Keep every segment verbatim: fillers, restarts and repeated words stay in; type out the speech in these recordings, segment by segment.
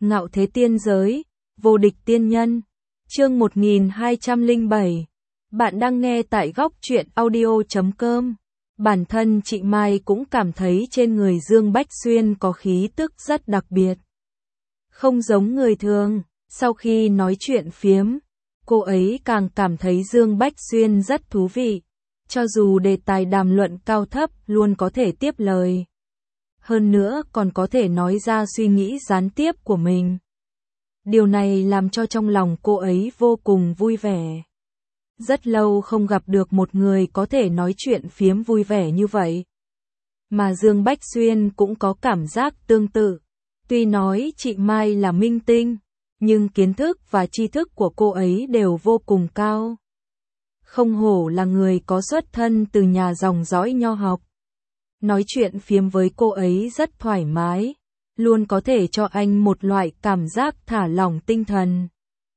Ngạo thế tiên giới, vô địch tiên nhân. Chương một nghìn hai trăm lẻ bảy. Bạn đang nghe tại góc truyện audio chấm com. Bản thân chị Mai cũng cảm thấy trên người Dương Bách Xuyên có khí tức rất đặc biệt. Không giống người thường, sau khi nói chuyện phiếm, cô ấy càng cảm thấy Dương Bách Xuyên rất thú vị. Cho dù đề tài đàm luận cao thấp luôn có thể tiếp lời. Hơn nữa còn có thể nói ra suy nghĩ gián tiếp của mình. Điều này làm cho trong lòng cô ấy vô cùng vui vẻ. Rất lâu không gặp được một người có thể nói chuyện phiếm vui vẻ như vậy. Mà Dương Bách Xuyên cũng có cảm giác tương tự. Tuy nói chị Mai là minh tinh, nhưng kiến thức và tri thức của cô ấy đều vô cùng cao. Không hổ là người có xuất thân từ nhà dòng dõi nho học. Nói chuyện phiếm với cô ấy rất thoải mái, luôn có thể cho anh một loại cảm giác thả lỏng tinh thần.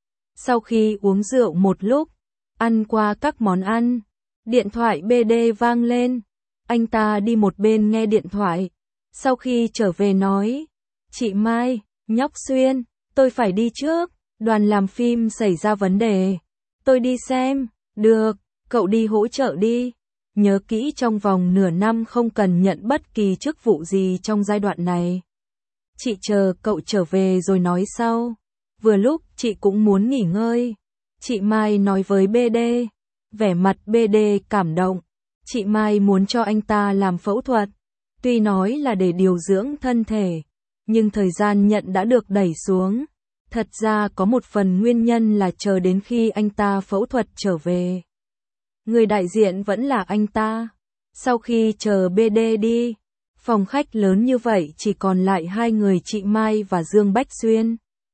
Sau khi uống rượu một lúc, ăn qua các món ăn, điện thoại bê đê vang lên, anh ta đi một bên nghe điện thoại, sau khi trở về nói, chị Mai, nhóc Xuyên, tôi phải đi trước, đoàn làm phim xảy ra vấn đề, tôi đi xem, được, cậu đi hỗ trợ đi. Nhớ kỹ trong vòng nửa năm không cần nhận bất kỳ chức vụ gì trong giai đoạn này. Chị chờ cậu trở về rồi nói sau. Vừa lúc chị cũng muốn nghỉ ngơi. Chị Mai nói với bê đê. Vẻ mặt bê đê cảm động. Chị Mai muốn cho anh ta làm phẫu thuật. Tuy nói là để điều dưỡng thân thể, nhưng thời gian nhận đã được đẩy xuống. Thật ra có một phần nguyên nhân là chờ đến khi anh ta phẫu thuật trở về. Người đại diện vẫn là anh ta. Sau khi chờ bê đê đi, phòng khách lớn như vậy chỉ còn lại hai người chị Mai và Dương Bách Xuyên.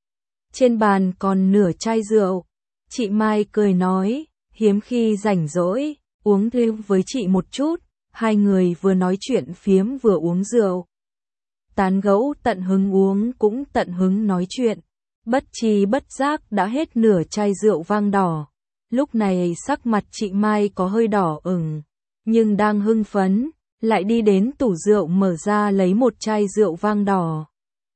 Trên bàn còn nửa chai rượu. Chị Mai cười nói, hiếm khi rảnh rỗi, uống thêm với chị một chút. Hai người vừa nói chuyện phiếm vừa uống rượu. Tán gẫu tận hứng uống cũng tận hứng nói chuyện. Bất tri bất giác đã hết nửa chai rượu vang đỏ. Lúc này sắc mặt chị Mai có hơi đỏ ửng, nhưng đang hưng phấn, lại đi đến tủ rượu mở ra lấy một chai rượu vang đỏ.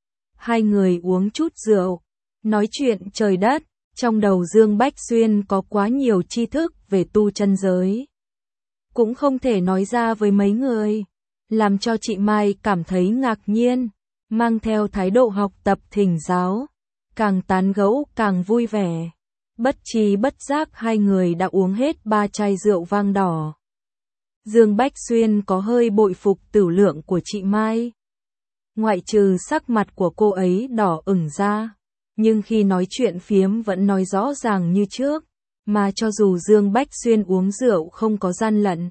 Hai người uống chút rượu, nói chuyện trời đất, trong đầu Dương Bách Xuyên có quá nhiều tri thức về tu chân giới. Cũng không thể nói ra với mấy người, làm cho chị Mai cảm thấy ngạc nhiên, mang theo thái độ học tập thỉnh giáo, càng tán gẫu càng vui vẻ. Bất tri bất giác hai người đã uống hết ba chai rượu vang đỏ. Dương Bách Xuyên có hơi bội phục tửu lượng của chị Mai. Ngoại trừ sắc mặt của cô ấy đỏ ửng ra, nhưng khi nói chuyện phiếm vẫn nói rõ ràng như trước, mà cho dù Dương Bách Xuyên uống rượu không có gian lận.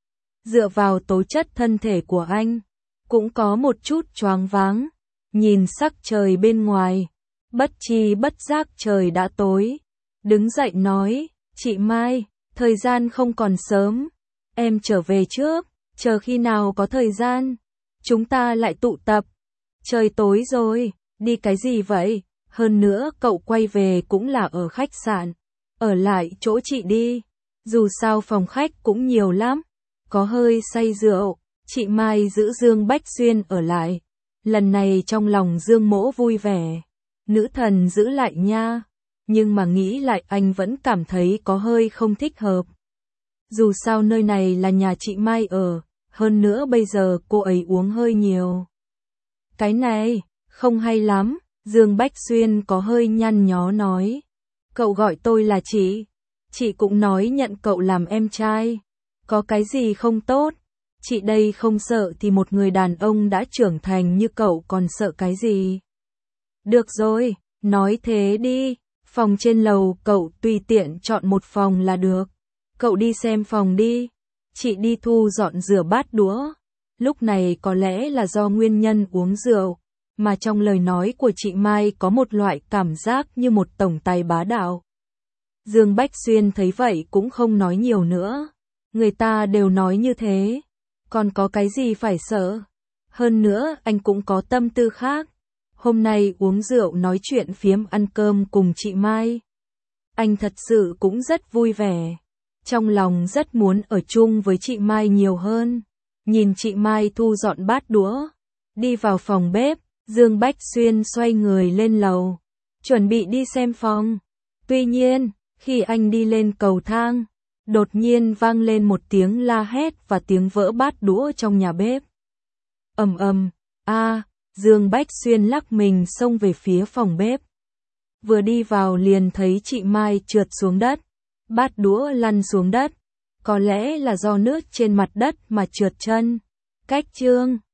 Dựa vào tố chất thân thể của anh, cũng có một chút choáng váng, nhìn sắc trời bên ngoài, bất tri bất giác trời đã tối. Đứng dậy nói, chị Mai, thời gian không còn sớm, em trở về trước, chờ khi nào có thời gian, chúng ta lại tụ tập. Trời tối rồi, đi cái gì vậy? Hơn nữa cậu quay về cũng là ở khách sạn, ở lại chỗ chị đi, dù sao phòng khách cũng nhiều lắm, có hơi say rượu, chị Mai giữ Dương Bách Xuyên ở lại. Lần này trong lòng Dương Mỗ vui vẻ, nữ thần giữ lại nha. Nhưng mà nghĩ lại anh vẫn cảm thấy có hơi không thích hợp. Dù sao nơi này là nhà chị Mai ở, hơn nữa bây giờ cô ấy uống hơi nhiều. Cái này, không hay lắm, Dương Bách Xuyên có hơi nhăn nhó nói. Cậu gọi tôi là chị, chị cũng nói nhận cậu làm em trai. Có cái gì không tốt, chị đây không sợ thì một người đàn ông đã trưởng thành như cậu còn sợ cái gì. Được rồi, nói thế đi. Phòng trên lầu cậu tùy tiện chọn một phòng là được. Cậu đi xem phòng đi. Chị đi thu dọn rửa bát đũa. Lúc này có lẽ là do nguyên nhân uống rượu, mà trong lời nói của chị Mai có một loại cảm giác như một tổng tài bá đạo. Dương Bách Xuyên thấy vậy cũng không nói nhiều nữa. Người ta đều nói như thế. Còn có cái gì phải sợ. Hơn nữa anh cũng có tâm tư khác. Hôm nay uống rượu nói chuyện phiếm ăn cơm cùng chị Mai. Anh thật sự cũng rất vui vẻ. Trong lòng rất muốn ở chung với chị Mai nhiều hơn. Nhìn chị Mai thu dọn bát đũa, đi vào phòng bếp, Dương Bách Xuyên xoay người lên lầu, chuẩn bị đi xem phòng. Tuy nhiên, khi anh đi lên cầu thang, đột nhiên vang lên một tiếng la hét và tiếng vỡ bát đũa trong nhà bếp. Ầm ầm, a, Dương Bách Xuyên lắc mình xông về phía phòng bếp. Vừa đi vào liền thấy chị Mai trượt xuống đất, bát đũa lăn xuống đất, có lẽ là do nước trên mặt đất mà trượt chân. Cách chương